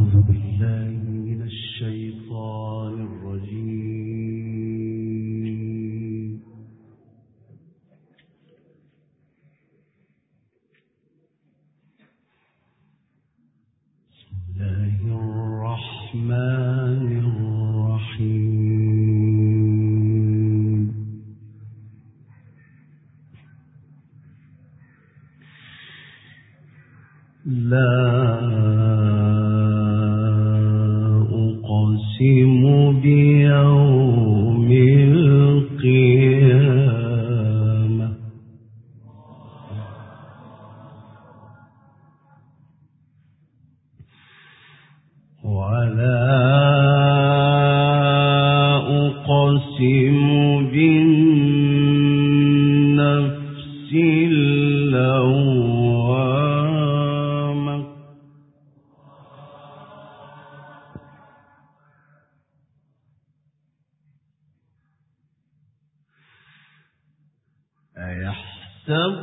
أيحسب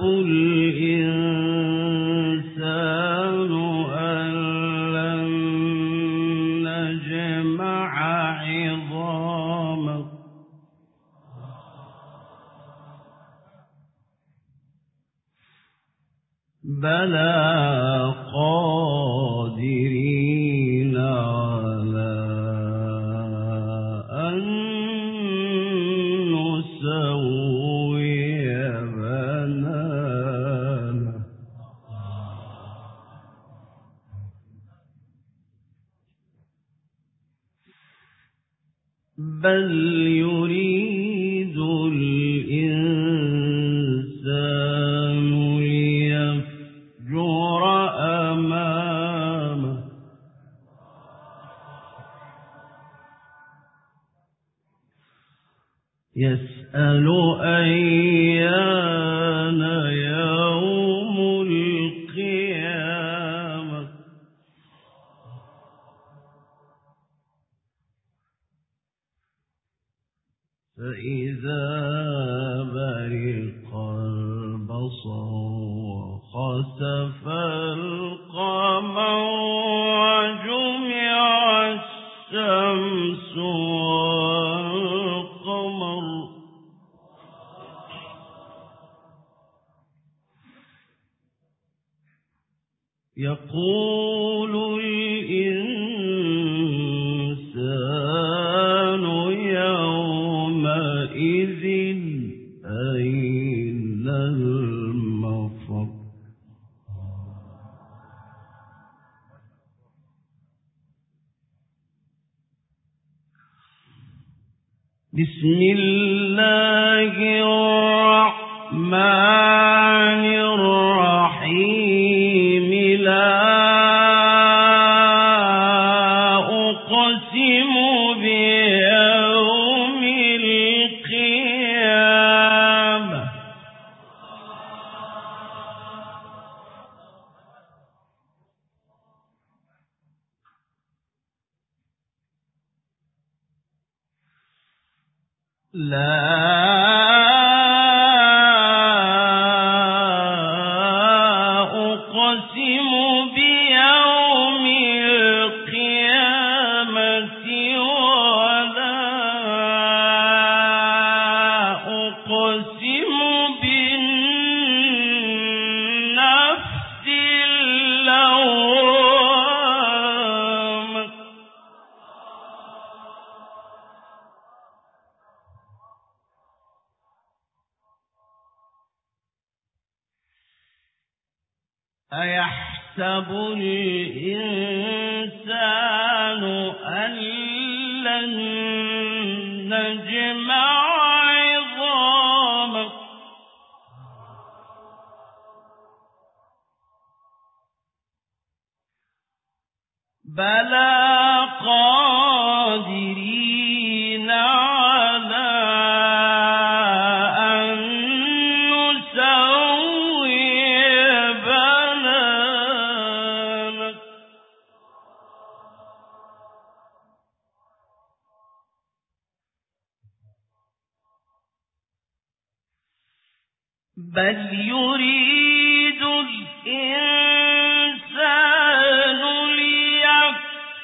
الإنسان أن لن نجمع عظامه بلى قادرين على أن نسوي بنانه بل يريد الإنسان ليفجر أمامه يسأل أيان يوم القيامة فإذا برق البصر وخسف القمر وجمع الشمس والقمر يقول الإنسان يومئذ أين المفر بسم الله الرحمن الرحيم لا أقسم بيوم القيامة لا أقسم بيوم القيامة ولا أقسم بالنفس اللوامة أيحسب الإنسان أن لن نجمع عظامه بلى قادرين على أن نسوي بنانه بل يريد الإنسان ليفجر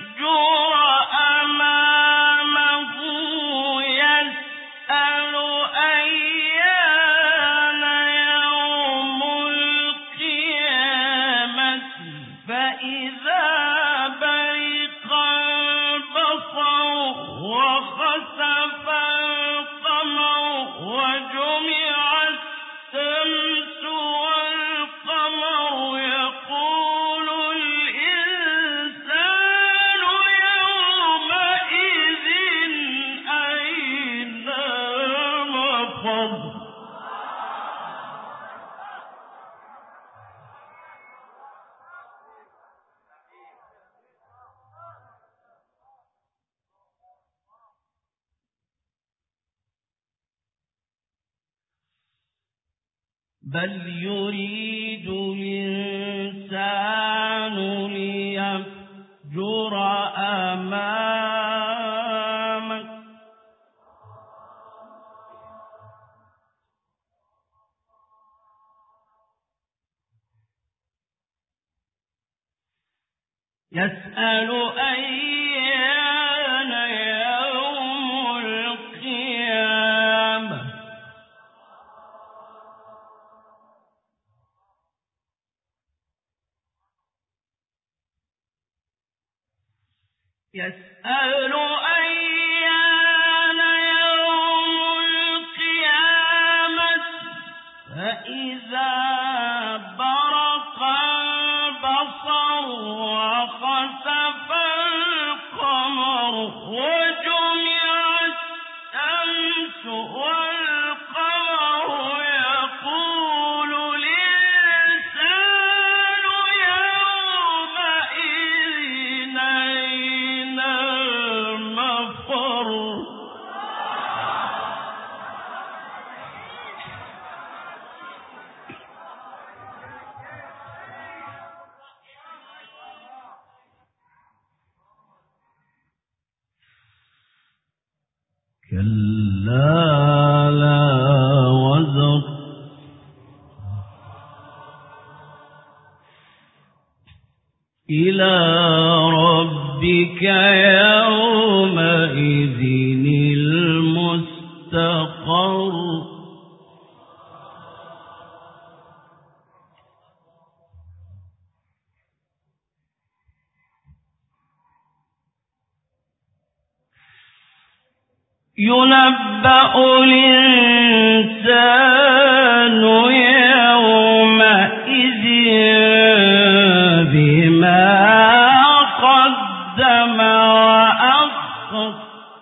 فإذا برق البصر وخسف القمر وجمع الشمس والقمر يقول الإنسان يومئذ أين المفر بل يريد الإنسان ليفجر أمامه يسأل أيان يوم القيامة يسأل أيان يوم القيامة فإذا برق البصر وخسف القمر وجمع الشمس والقمر يقول الإنسان يومئذ أين المفر كلا لا وزر إلى ربك يومئذ المستقر ينبأ الإنسان يومئذ بما قدم وأخر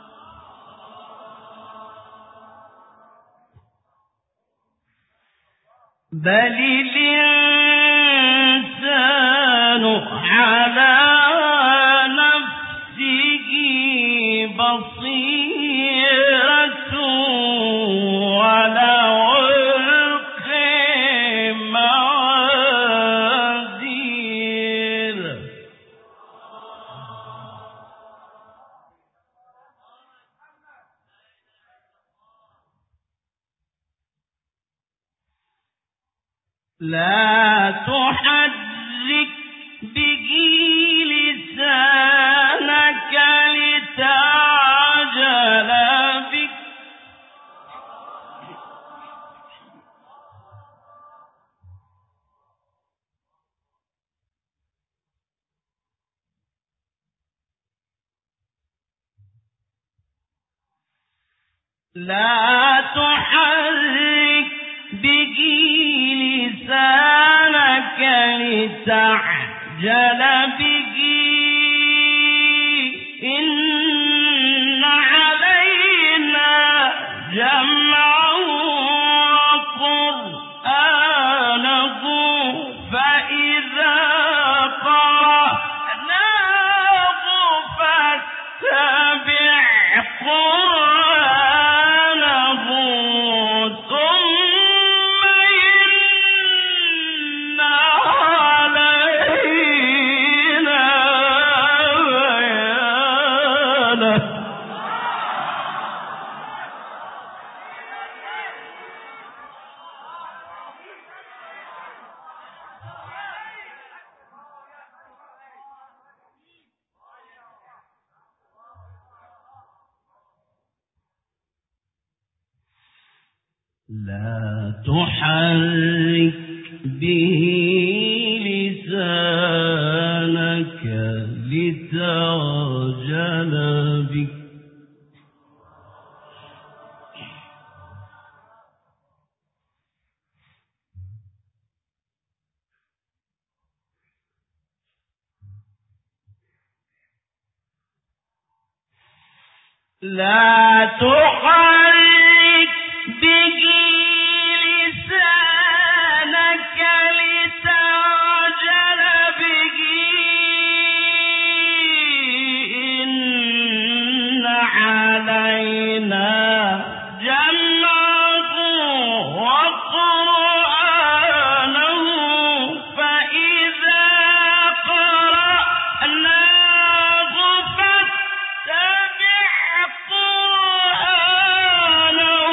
بل الإنسان على نفسه بصيرة ولو ألقي موازين لا تحرك به لسانك لتعجل به لا تحرك به لسانك لتعجل به إن علينا جمعه وقرآنه فإذا قرأناه فاتبع قرآنه ثم إن علينا بيانه لا تحرك به لسانك لا تحرك به لسانك لتعجل به إن علينا جمعه وقرآنه فإذا قرأناه فاتبع قرآنه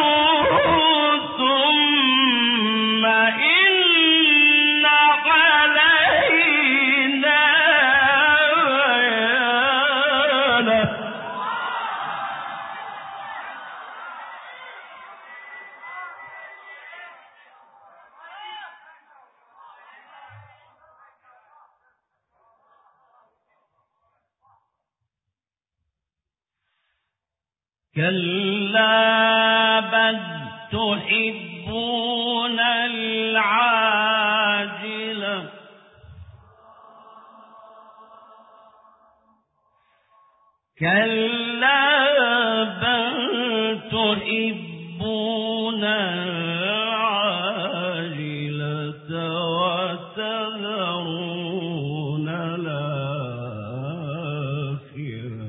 ثم إن علينا بيانه. كلا بل تحبون العاجلة كلا بل تحبون العاجلة وتذرون الآخرة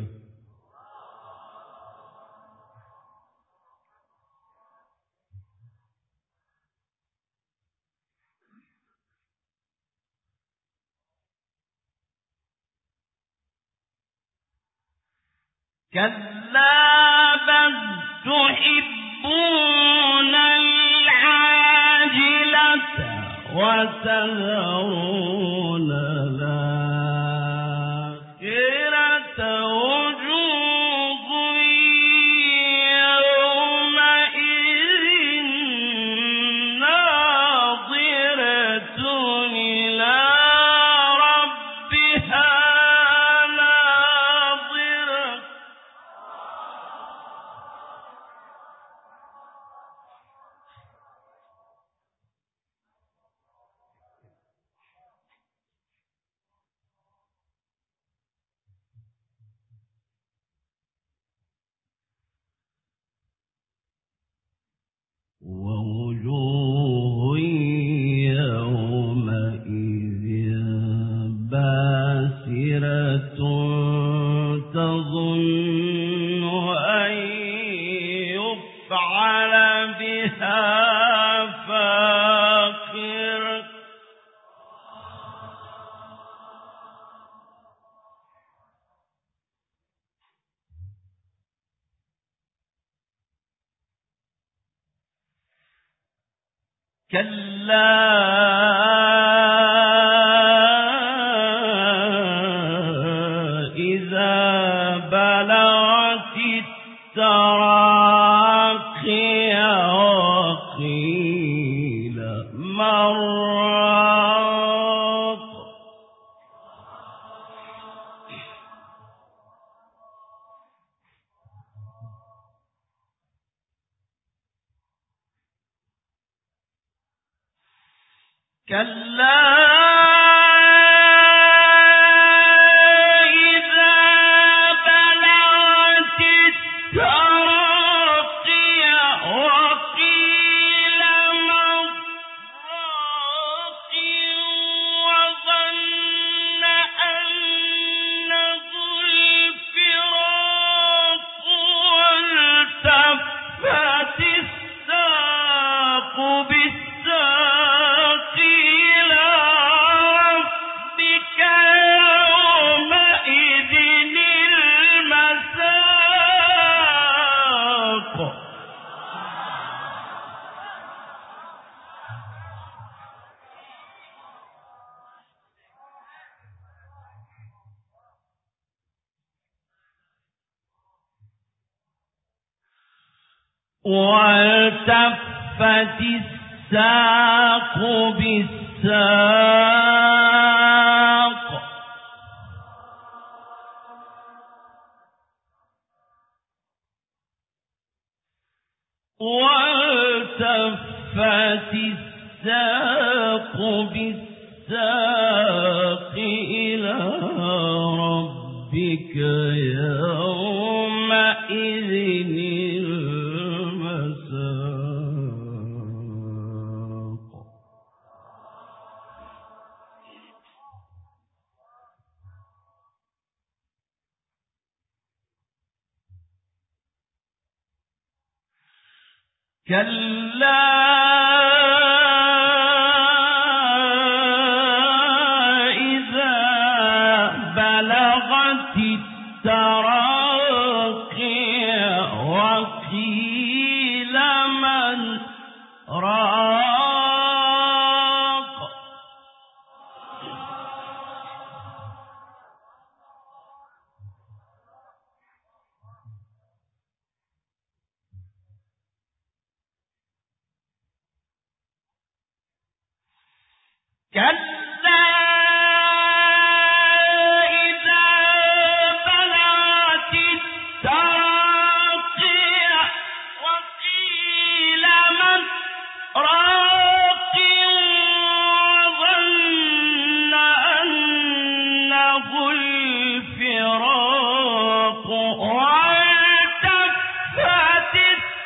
كلا بل تحبون العاجلة وتذرون الآخرة وجوه يومئذ ناظرة إلى ربها ناظرة ووجوه يومئذ باسرة تظن أن يفعل بها فاقرة كلا إذا بلغت التراقي وقيل من راق كلا إذا بلغت التراقي وقيل من راق وظن أنه الفراق والتفت الساق بالساق إلى ربك يومئذ المساق والتفت الساق بالساق والتفت الساق بالساق إلى ربك يومئذ كلا إذا بلغت التراقي وقيل من راق كلا إذا بلغت التراقي وقيل من راق وظن أنه الفراق والتفت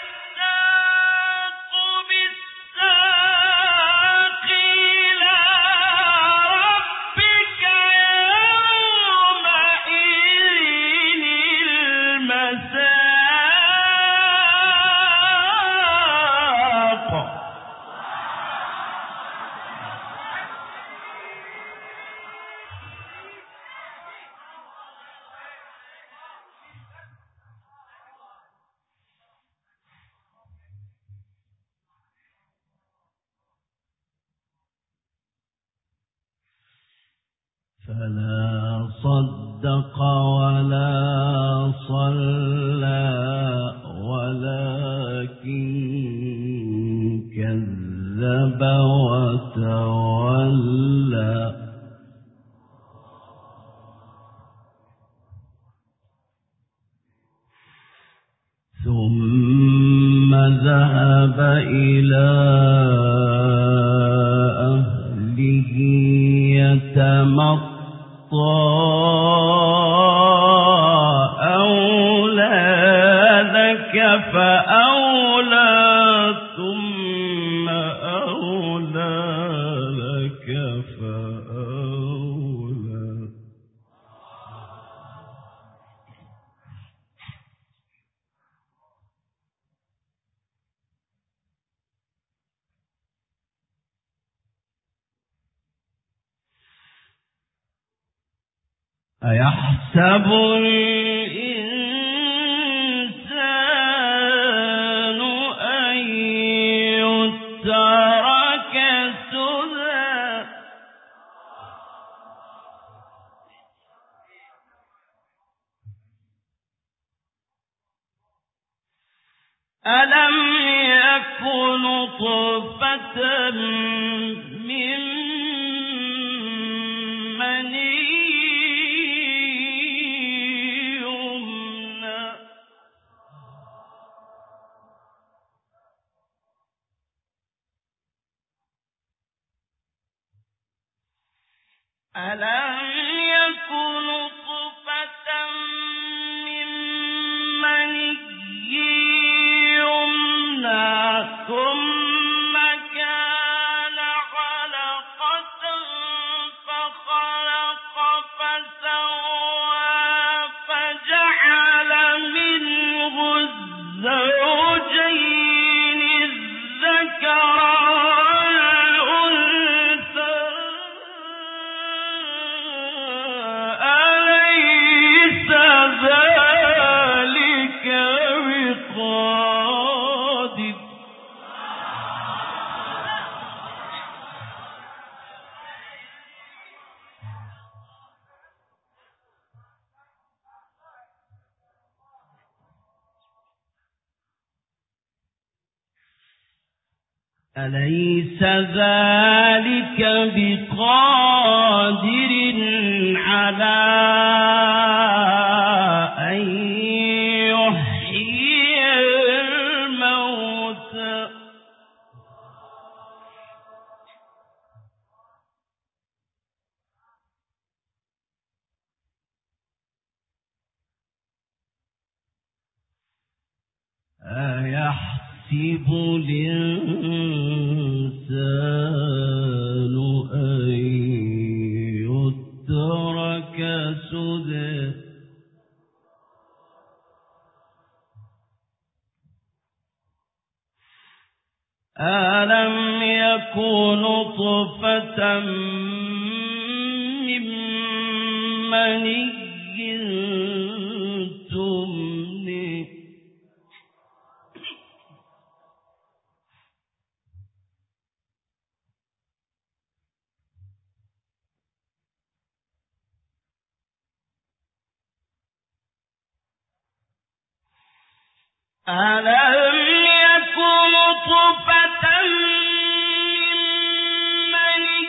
الساق بالساق إلى ربك يومئذ المساق فلا صدق ولا صلى ولكن كذب وتولى ثم ذهب إلى أهله يتمطى أولى لك فأولى ثم أولى لك فأولى أيحسب الإنسان أن يترك سدى ألم يكن نطفة من مني ألم يكن نطفة من مني يمنى ثم كان علقة فخلق فسوى فجعل منه الزوجين الذكر أليس ذلك بقادر على أن يحيي الموتى أيحسب الإنسان أن يترك سدى ألم يكن نطفة من مني تمني ألم يكن نطفة من مني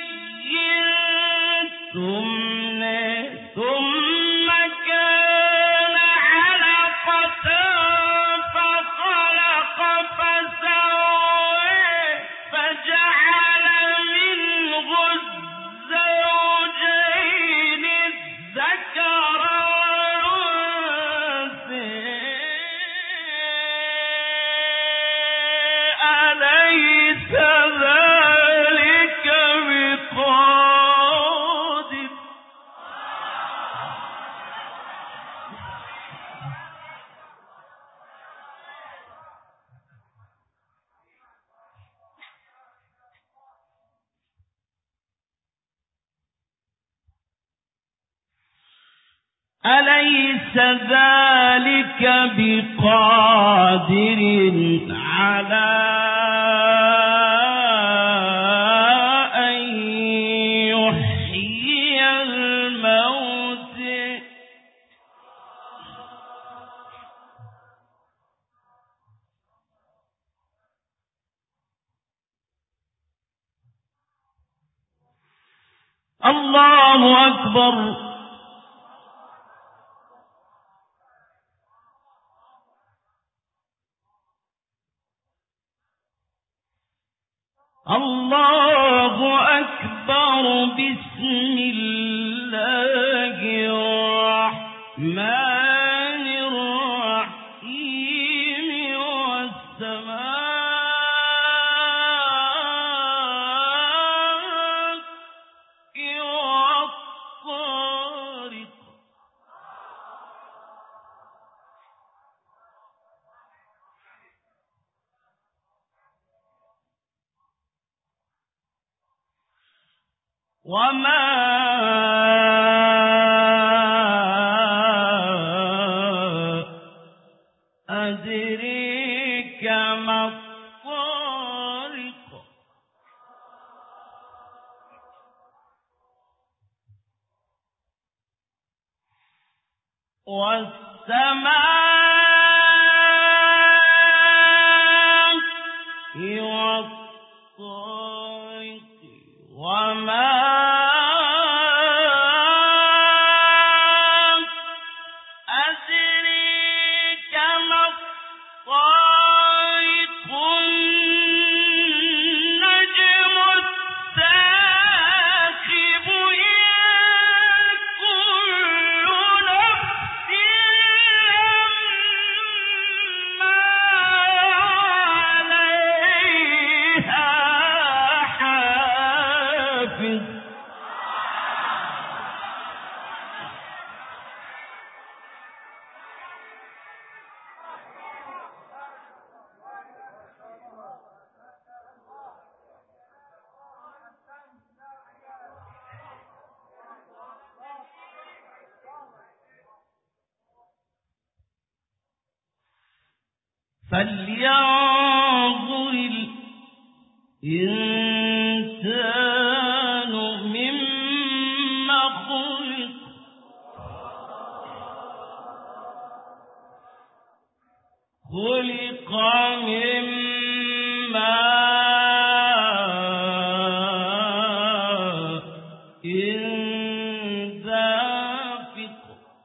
تمني ثم كان علقة فخلق فسوى فجعل منه الزوجين الذكر والأنثى أليس ذلك بقادر أليس ذلك بقادر على أن يحيي الموت الله أكبر الله أكبر بسم الله الرحمن الرحيم والسماء والطارق وما أدريك ما الطارق والسماء والطارق وما أدريك ما الطارق النجم الثاقب إن كل نفس لما عليها حافظ فلينظر الإنسان مما خلق خلق من ماء دافق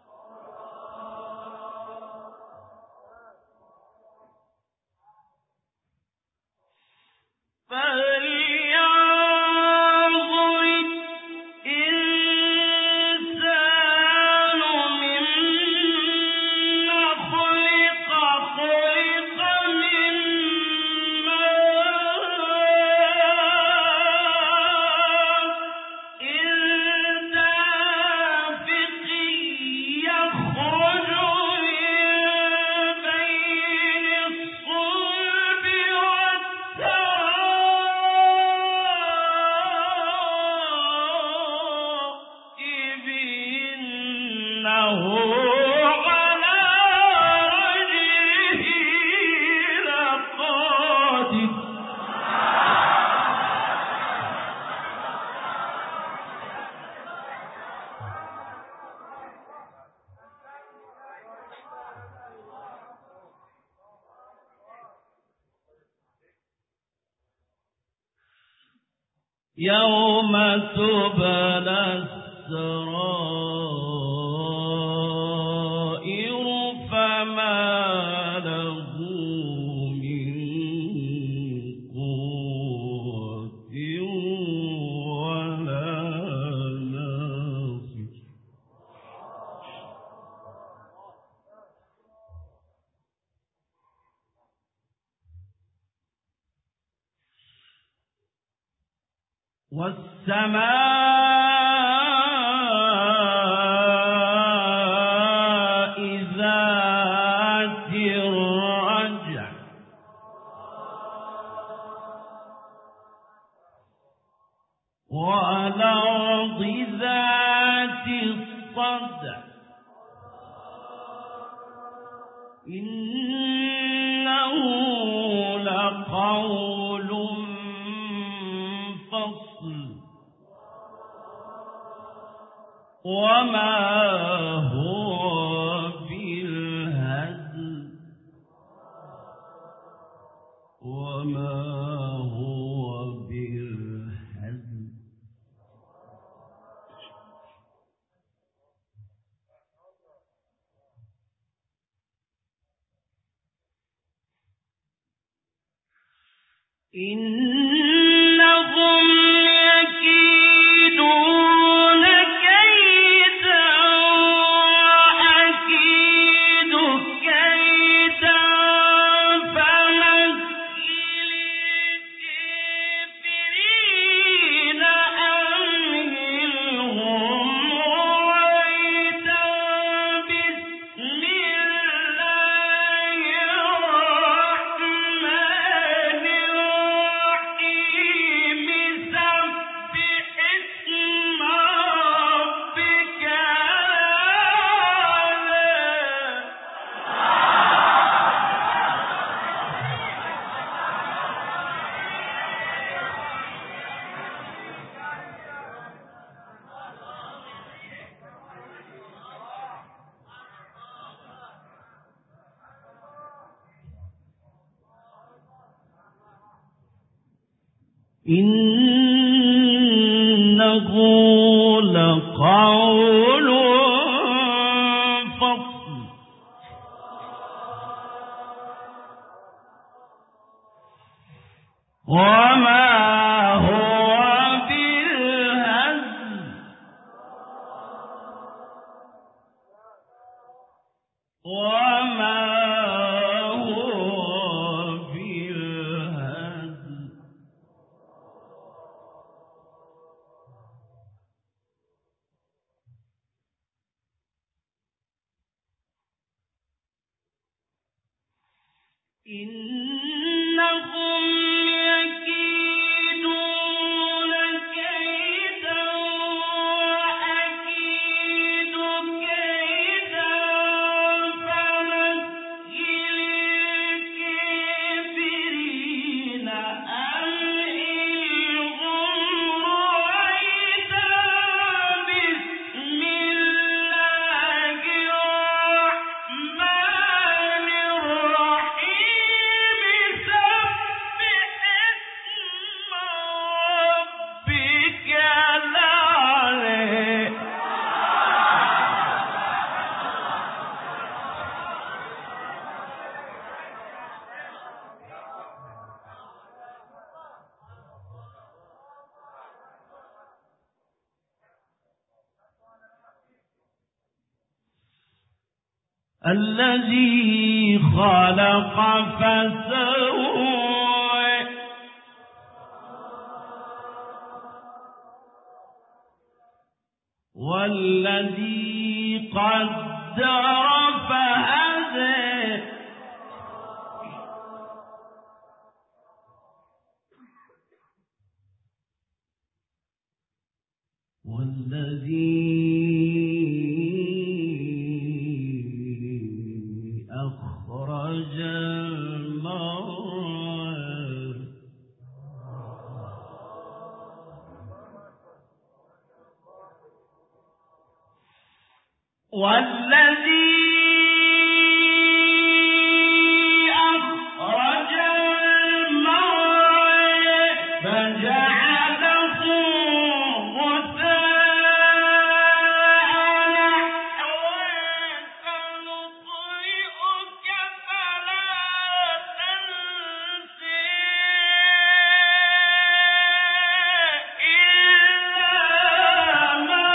فلينظر الإنسان مما خلق خلق من على رجله لقادر يوم تبلى السرائر فما له من قوة ولا ناصر والسماء ذات الرجع والأرض ذات الصدع إنه لقول فصل وما هو بالهزل وما هو بالهزل إنهم يكيدون كيدا وأكيد كيدا فمهل الكافرين أمهلهم رويدا بسم الله الرحمن الرحيم سبح اسم ربك إنه لقول فصل وما هو بالهزل وما هو بالهزل إنهم يكيدون كيدا وأكيد كيدا فمهل الكافرين أمهلهم رويدا بسم الله الرحمن الرحيم سبح اسم ربك الأعلى الذي خلق فسوى والذي قدر فهدى والذي والذي أخرج المرعى فجعله غثاء سنقرئك فلا تنسى إلا ما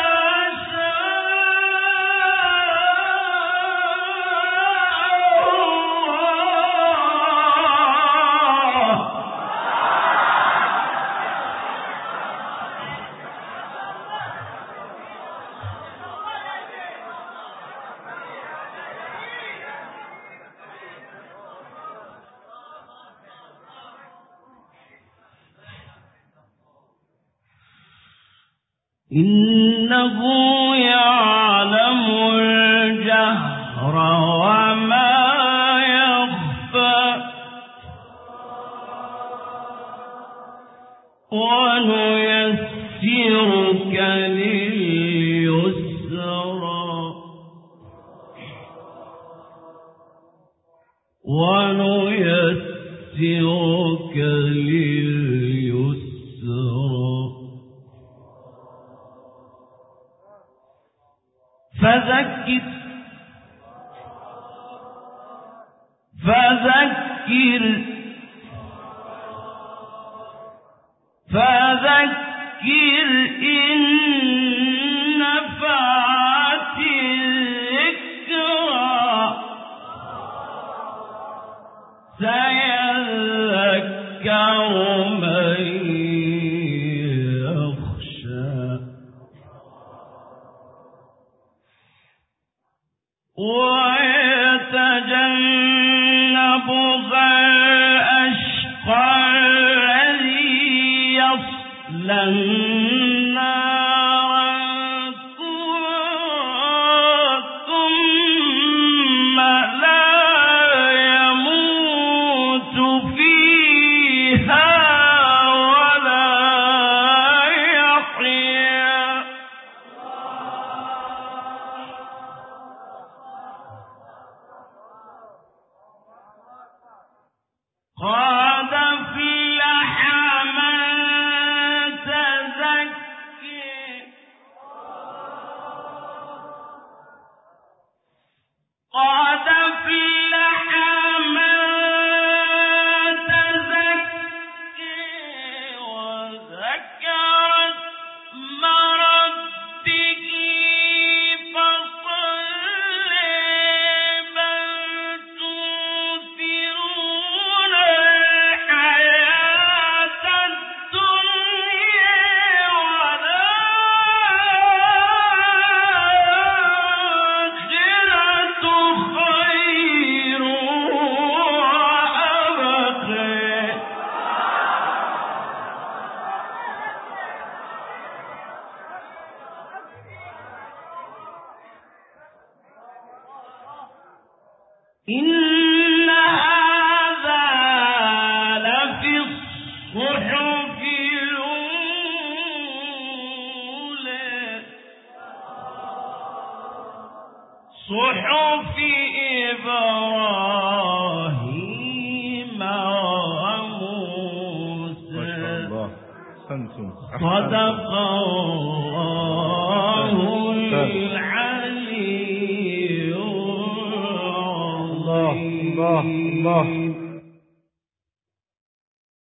إنه يعلم الجهر وما يخفى ونيسرك لليسرى فذكر إن نفعت الذكرى سيذكر من يخشى ويتجنبها الأشقى الذي يصلى النار الكبرى ثم لا يموت فيها ولا يحيا قد أفلح من تزكى قد أفلح من تزكى وذكر اسم ربه فصلى بل تؤثرون الحياة الدنيا والآخرة خير وأبقى إن هذا لفي الصحف الأولى صحف إبراهيم وموسى ما شاء الله أحسنتم صدق الله العلي الله الله الله